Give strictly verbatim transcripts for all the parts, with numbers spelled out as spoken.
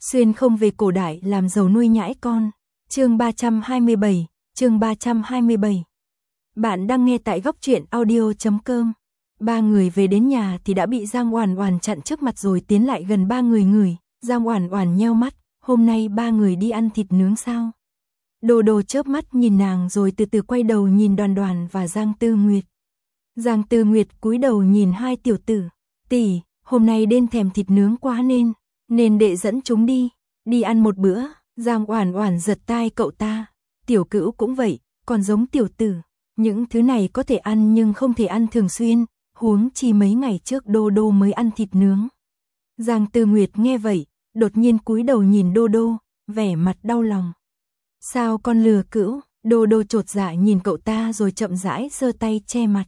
Xuyên không về cổ đại làm giàu nuôi nhãi con. Chương ba trăm hai mươi bảy, chương ba trăm hai mươi bảy. Bạn đang nghe tại góc truyện audio chấm com. Ba người về đến nhà thì đã bị Giang Oản Oản chặn trước mặt rồi tiến lại gần ba người ngửi. Giang Oản Oản nheo mắt, hôm nay ba người đi ăn thịt nướng sao? Đồ Đồ chớp mắt nhìn nàng rồi từ từ quay đầu nhìn Đoàn Đoàn và Giang Tư Nguyệt. Giang Tư Nguyệt cúi đầu nhìn hai tiểu tử, tỷ, hôm nay đêm thèm thịt nướng quá nên, nên đệ dẫn chúng đi, đi ăn một bữa. Giang Oản Oản giật tai cậu ta, tiểu Cữu cũng vậy, còn giống tiểu tử, những thứ này có thể ăn nhưng không thể ăn thường xuyên, huống chi mấy ngày trước Đô Đô mới ăn thịt nướng. Giang Tư Nguyệt nghe vậy, đột nhiên cúi đầu nhìn Đô Đô, vẻ mặt đau lòng. Sao con lừa Cữu? Đô Đô chột dạ nhìn cậu ta rồi chậm rãi giơ tay che mặt.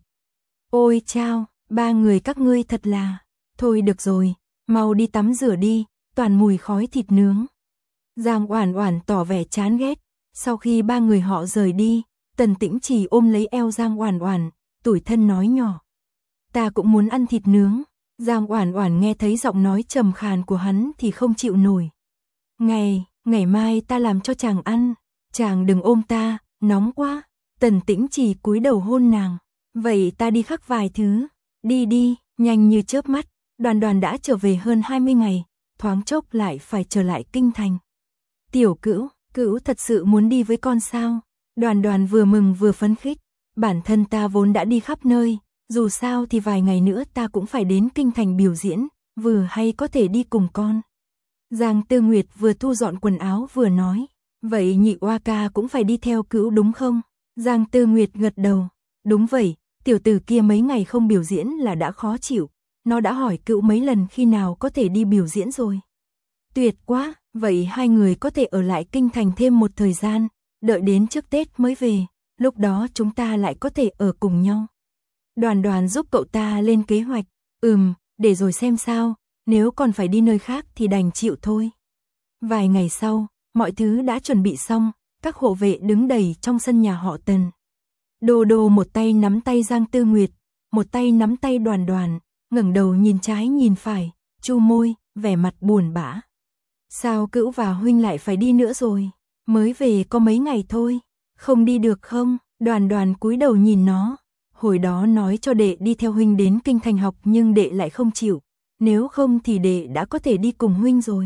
Ôi chao, ba người các ngươi thật là, thôi được rồi, mau đi tắm rửa đi, toàn mùi khói thịt nướng. Giang Oản Oản tỏ vẻ chán ghét. Sau khi ba người họ rời đi, Tần Tĩnh Trì ôm lấy eo Giang Oản Oản, tủi thân nói nhỏ. Ta cũng muốn ăn thịt nướng. Giang Oản Oản nghe thấy giọng nói trầm khàn của hắn thì không chịu nổi. Ngày, ngày mai ta làm cho chàng ăn, chàng đừng ôm ta, nóng quá. Tần Tĩnh Trì cúi đầu hôn nàng. Vậy ta đi khắc vài thứ. Đi đi, nhanh như chớp mắt, Đoàn Đoàn đã trở về hơn hai mươi ngày, thoáng chốc lại phải trở lại kinh thành. Tiểu Cữu, Cữu thật sự muốn đi với con sao? Đoàn Đoàn vừa mừng vừa phấn khích. Bản thân ta vốn đã đi khắp nơi, dù sao thì vài ngày nữa ta cũng phải đến kinh thành biểu diễn, vừa hay có thể đi cùng con. Giang Tư Nguyệt vừa thu dọn quần áo vừa nói, vậy Nhị Oa ca cũng phải đi theo Cữu đúng không? Giang Tư Nguyệt gật đầu, đúng vậy, tiểu tử kia mấy ngày không biểu diễn là đã khó chịu, nó đã hỏi Cữu mấy lần khi nào có thể đi biểu diễn rồi. Tuyệt quá, vậy hai người có thể ở lại kinh thành thêm một thời gian, đợi đến trước Tết mới về, lúc đó chúng ta lại có thể ở cùng nhau. Đoàn Đoàn giúp cậu ta lên kế hoạch, ừm, để rồi xem sao, nếu còn phải đi nơi khác thì đành chịu thôi. Vài ngày sau, mọi thứ đã chuẩn bị xong, các hộ vệ đứng đầy trong sân nhà họ Tần. Đô Đô một tay nắm tay Giang Tư Nguyệt, một tay nắm tay Đoàn Đoàn, ngẩng đầu nhìn trái nhìn phải, chu môi, vẻ mặt buồn bã. Sao Cữu và huynh lại phải đi nữa rồi? Mới về có mấy ngày thôi, không đi được không? Đoàn Đoàn cúi đầu nhìn nó, hồi đó nói cho đệ đi theo huynh đến kinh thành học nhưng đệ lại không chịu, nếu không thì đệ đã có thể đi cùng huynh rồi.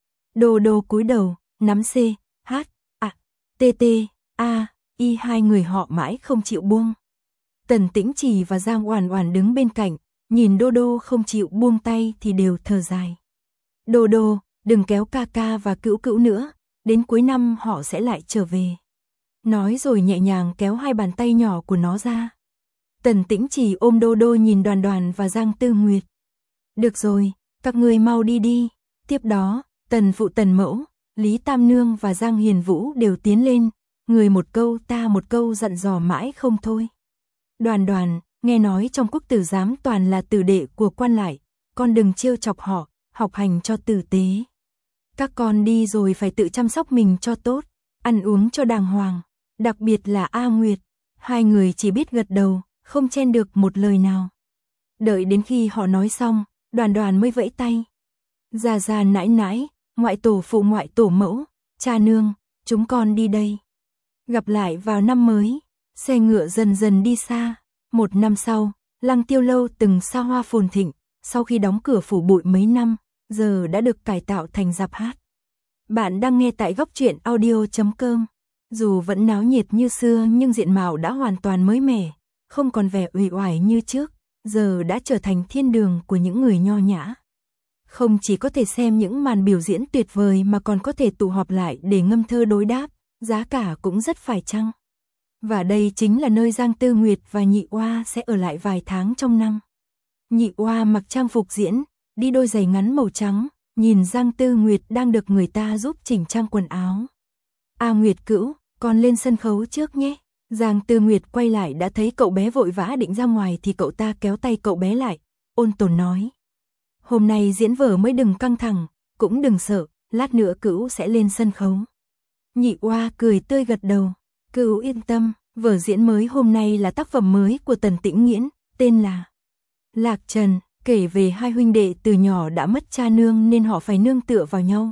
Đô Đô cúi đầu, nắm C, H, A, T T, A, Y hai người họ mãi không chịu buông. Tần Tĩnh Trì và Giang Oản Oản đứng bên cạnh, nhìn Đô Đô không chịu buông tay thì đều thở dài. Đô Đô, đừng kéo ca ca và Cữu Cữu nữa, đến cuối năm họ sẽ lại trở về. Nói rồi nhẹ nhàng kéo hai bàn tay nhỏ của nó ra. Tần Tĩnh Trì ôm Đô Đô nhìn Đoàn Đoàn và Giang Tư Nguyệt. Được rồi, các ngươi mau đi đi. Tiếp đó, Tần Phụ Tần Mẫu, Lý Tam Nương và Giang Hiền Vũ đều tiến lên, người một câu ta một câu dặn dò mãi không thôi. Đoàn Đoàn, nghe nói trong Quốc tử giám toàn là tử đệ của quan lại, con đừng trêu chọc họ, học hành cho tử tế. Các con đi rồi phải tự chăm sóc mình cho tốt, ăn uống cho đàng hoàng, đặc biệt là A Nguyệt. Hai người chỉ biết gật đầu, không chen được một lời nào. Đợi đến khi họ nói xong, Đoàn Đoàn mới vẫy tay. Già già nãi nãi, ngoại tổ phụ ngoại tổ mẫu, cha nương, chúng con đi đây. Gặp lại vào năm mới, xe ngựa dần dần đi xa. Một năm sau, Lăng Tiêu Lâu từng xa hoa phồn thịnh, sau khi đóng cửa phủ bụi mấy năm, giờ đã được cải tạo thành rạp hát. Bạn đang nghe tại góc truyện audio chấm com. Dù vẫn náo nhiệt như xưa nhưng diện mạo đã hoàn toàn mới mẻ, không còn vẻ uể oải như trước, giờ đã trở thành thiên đường của những người nho nhã. Không chỉ có thể xem những màn biểu diễn tuyệt vời mà còn có thể tụ họp lại để ngâm thơ đối đáp, giá cả cũng rất phải chăng. Và đây chính là nơi Giang Tư Nguyệt và Nhị Oa sẽ ở lại vài tháng trong năm. Nhị Oa mặc trang phục diễn, đi đôi giày ngắn màu trắng, nhìn Giang Tư Nguyệt đang được người ta giúp chỉnh trang quần áo. A Nguyệt Cữu, con lên sân khấu trước nhé. Giang Tư Nguyệt quay lại đã thấy cậu bé vội vã định ra ngoài thì cậu ta kéo tay cậu bé lại, ôn tồn nói. Hôm nay diễn vở mới đừng căng thẳng, cũng đừng sợ, lát nữa Cữu sẽ lên sân khấu. Nhị Oa cười tươi gật đầu, Cữu yên tâm, vở diễn mới hôm nay là tác phẩm mới của Tần Tĩnh Nghiễn, tên là Lạc Trần, kể về hai huynh đệ từ nhỏ đã mất cha nương nên họ phải nương tựa vào nhau.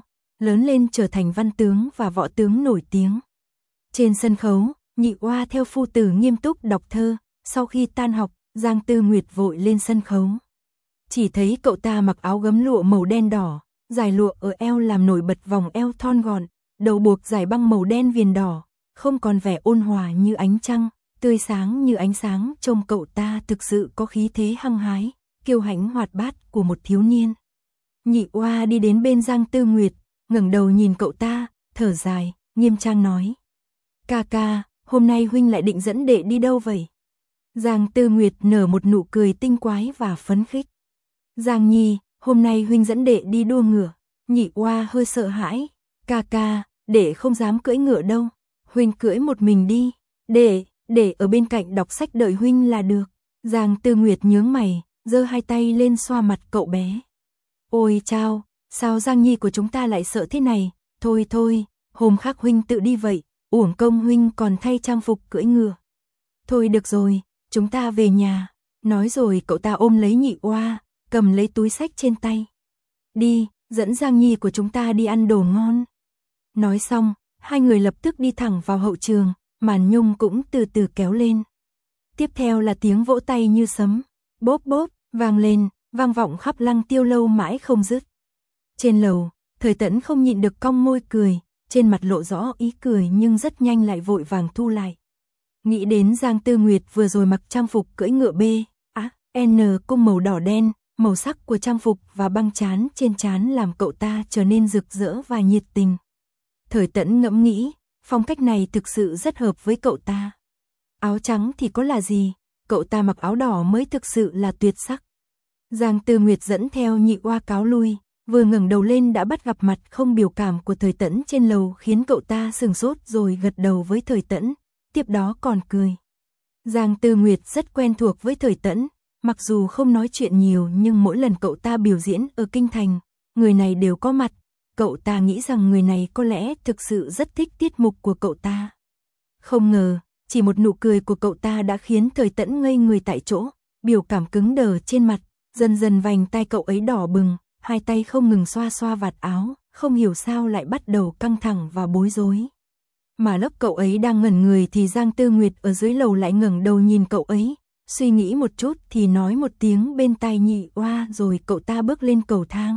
lớn lên trở thành văn tướng và võ tướng nổi tiếng. Trên sân khấu, Nhị Oa theo phu tử nghiêm túc đọc thơ, sau khi tan học, Giang Tư Nguyệt vội lên sân khấu. Chỉ thấy cậu ta mặc áo gấm lụa màu đen đỏ, dài lụa ở eo làm nổi bật vòng eo thon gọn, đầu buộc dài băng màu đen viền đỏ, không còn vẻ ôn hòa như ánh trăng, tươi sáng như ánh sáng, trông cậu ta thực sự có khí thế hăng hái, kiêu hãnh hoạt bát của một thiếu niên. Nhị Oa đi đến bên Giang Tư Nguyệt, ngẩng đầu nhìn cậu ta, thở dài, nghiêm trang nói: "Ca ca, hôm nay huynh lại định dẫn đệ đi đâu vậy?" Giang Tư Nguyệt nở một nụ cười tinh quái và phấn khích. "Giang Nhi, hôm nay huynh dẫn đệ đi đua ngựa." Nhị Oa hơi sợ hãi: "Ca ca, đệ không dám cưỡi ngựa đâu, huynh cưỡi một mình đi, đệ, để ở bên cạnh đọc sách đợi huynh là được." Giang Tư Nguyệt nhướng mày, giơ hai tay lên xoa mặt cậu bé. "Ôi chao, sao Giang Nhi của chúng ta lại sợ thế này, thôi thôi, hôm khác huynh tự đi vậy, uổng công huynh còn thay trang phục cưỡi ngựa. Thôi được rồi, chúng ta về nhà." Nói rồi cậu ta ôm lấy Nhị Oa, cầm lấy túi sách trên tay. "Đi, dẫn Giang Nhi của chúng ta đi ăn đồ ngon." Nói xong, hai người lập tức đi thẳng vào hậu trường, màn nhung cũng từ từ kéo lên. Tiếp theo là tiếng vỗ tay như sấm, bốp bốp, vang lên, vang vọng khắp Lăng Tiêu lâu mãi không dứt. Trên lầu, Thời Tẫn không nhịn được cong môi cười, trên mặt lộ rõ ý cười nhưng rất nhanh lại vội vàng thu lại. Nghĩ đến Giang Tư Nguyệt vừa rồi mặc trang phục cưỡi ngựa B, A, N cung màu đỏ đen, màu sắc của trang phục và băng trán trên trán làm cậu ta trở nên rực rỡ và nhiệt tình. Thời Tẫn ngẫm nghĩ, phong cách này thực sự rất hợp với cậu ta. Áo trắng thì có là gì, cậu ta mặc áo đỏ mới thực sự là tuyệt sắc. Giang Tư Nguyệt dẫn theo Nhị Oa cáo lui, vừa ngẩng đầu lên đã bắt gặp mặt không biểu cảm của Thời Tẫn trên lầu khiến cậu ta sừng sốt rồi gật đầu với Thời Tẫn, tiếp đó còn cười. Giang Tư Nguyệt rất quen thuộc với Thời Tẫn, mặc dù không nói chuyện nhiều nhưng mỗi lần cậu ta biểu diễn ở kinh thành, người này đều có mặt, cậu ta nghĩ rằng người này có lẽ thực sự rất thích tiết mục của cậu ta. Không ngờ, chỉ một nụ cười của cậu ta đã khiến Thời Tẫn ngây người tại chỗ, biểu cảm cứng đờ trên mặt, dần dần vành tai cậu ấy đỏ bừng, hai tay không ngừng xoa xoa vạt áo, không hiểu sao lại bắt đầu căng thẳng và bối rối. Mà lúc cậu ấy đang ngẩn người thì Giang Tư Nguyệt ở dưới lầu lại ngẩng đầu nhìn cậu ấy, suy nghĩ một chút thì nói một tiếng bên tai Nhị Oa rồi cậu ta bước lên cầu thang.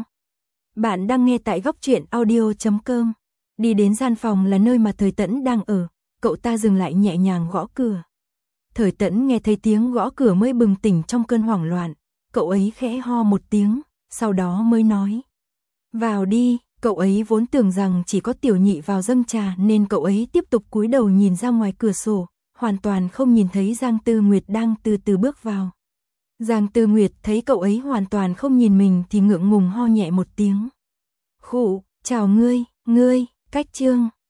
Bạn đang nghe tại góc truyện audio chấm com. Đi đến gian phòng là nơi mà Thời Tẫn đang ở, cậu ta dừng lại nhẹ nhàng gõ cửa. Thời Tẫn nghe thấy tiếng gõ cửa mới bừng tỉnh trong cơn hoảng loạn, cậu ấy khẽ ho một tiếng, sau đó mới nói: "Vào đi." Cậu ấy vốn tưởng rằng chỉ có Tiểu Nhị vào dâng trà nên cậu ấy tiếp tục cúi đầu nhìn ra ngoài cửa sổ, hoàn toàn không nhìn thấy Giang Tư Nguyệt đang từ từ bước vào. Giang Tư Nguyệt thấy cậu ấy hoàn toàn không nhìn mình thì ngượng ngùng ho nhẹ một tiếng. "Khụ, chào ngươi, ngươi." Cách chương